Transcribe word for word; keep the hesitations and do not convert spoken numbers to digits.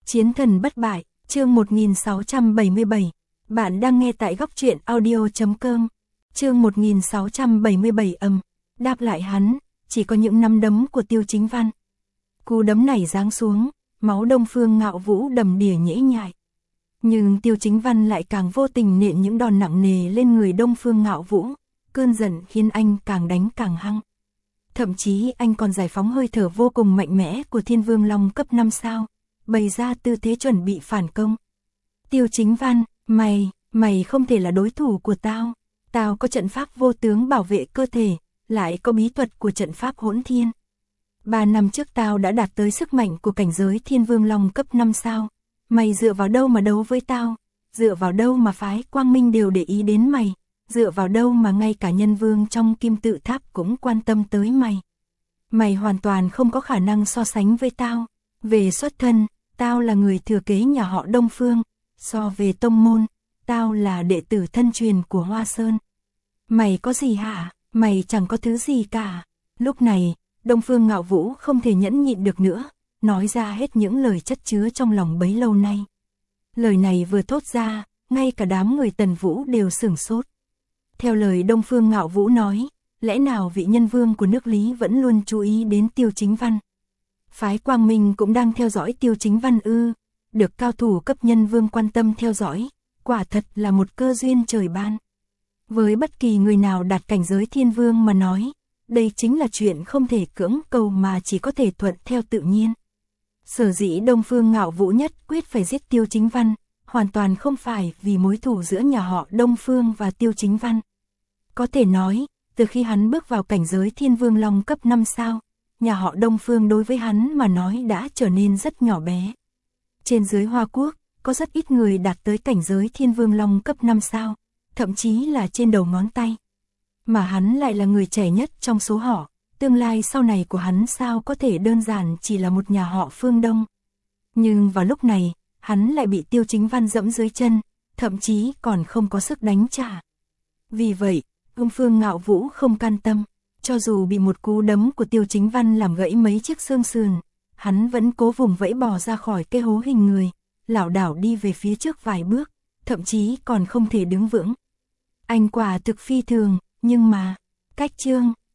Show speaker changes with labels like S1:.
S1: Chiến thần bất bại, chương một nghìn sáu trăm bảy mươi bảy. Bạn đang nghe tại góc truyện audio chấm com. Chương một nghìn sáu trăm bảy mươi bảy ầm, đáp lại hắn, chỉ có những nắm đấm của Tiêu Chính Văn. Cú đấm này giáng xuống, máu Đông Phương Ngạo Vũ đầm đìa nhễ nhại. Nhưng Tiêu Chính Văn lại càng vô tình nện những đòn nặng nề lên người Đông Phương Ngạo Vũ, cơn giận khiến anh càng đánh càng hăng. Thậm chí anh còn giải phóng hơi thở vô cùng mạnh mẽ của Thiên Vương Long cấp năm sao, bày ra tư thế chuẩn bị phản công. Tiêu Chính Văn, mày, mày không thể là đối thủ của tao. Tao có trận pháp vô tướng bảo vệ cơ thể, lại có bí thuật của trận pháp hỗn thiên. Ba năm trước tao đã đạt tới sức mạnh của cảnh giới Thiên Vương Long cấp năm sao. Mày dựa vào đâu mà đấu với tao? Dựa vào đâu mà phái Quang Minh đều để ý đến mày? Dựa vào đâu mà ngay cả nhân vương trong Kim Tự Tháp cũng quan tâm tới mày? Mày hoàn toàn không có khả năng so sánh với tao. Về xuất thân, tao là người thừa kế nhà họ Đông Phương. So về tông môn, tao là đệ tử thân truyền của Hoa Sơn. Mày có gì hả? Mày chẳng có thứ gì cả. Lúc này, Đông Phương Ngạo Vũ không thể nhẫn nhịn được nữa, nói ra hết những lời chất chứa trong lòng bấy lâu nay. Lời này vừa thốt ra, ngay cả đám người Tần Vũ đều sửng sốt. Theo lời Đông Phương Ngạo Vũ nói, lẽ nào vị nhân vương của nước Lý vẫn luôn chú ý đến Tiêu Chính Văn? Phái Quang Minh cũng đang theo dõi Tiêu Chính Văn ư? Được cao thủ cấp nhân vương quan tâm theo dõi, quả thật là một cơ duyên trời ban. Với bất kỳ người nào đạt cảnh giới thiên vương mà nói, đây chính là chuyện không thể cưỡng cầu mà chỉ có thể thuận theo tự nhiên. Sở dĩ Đông Phương Ngạo Vũ nhất quyết phải giết Tiêu Chính Văn, hoàn toàn không phải vì mối thù giữa nhà họ Đông Phương và Tiêu Chính Văn. Có thể nói, từ khi hắn bước vào cảnh giới Thiên Vương Long cấp năm sao, nhà họ Đông Phương đối với hắn mà nói đã trở nên rất nhỏ bé. Trên dưới Hoa Quốc, có rất ít người đạt tới cảnh giới Thiên Vương Long cấp năm sao, thậm chí là trên đầu ngón tay. Mà hắn lại là người trẻ nhất trong số họ, tương lai sau này của hắn sao có thể đơn giản chỉ là một nhà họ Phương Đông. Nhưng vào lúc này, hắn lại bị Tiêu Chính Văn dẫm dưới chân, thậm chí còn không có sức đánh trả. Vì vậy, Đông Phương Ngạo Vũ không can tâm, cho dù bị một cú đấm của Tiêu Chính Văn làm gãy mấy chiếc xương sườn, hắn vẫn cố vùng vẫy bò ra khỏi cái hố hình người, lảo đảo đi về phía trước vài bước, thậm chí còn không thể đứng vững. Anh quả thực phi thường, nhưng mà, cách chương,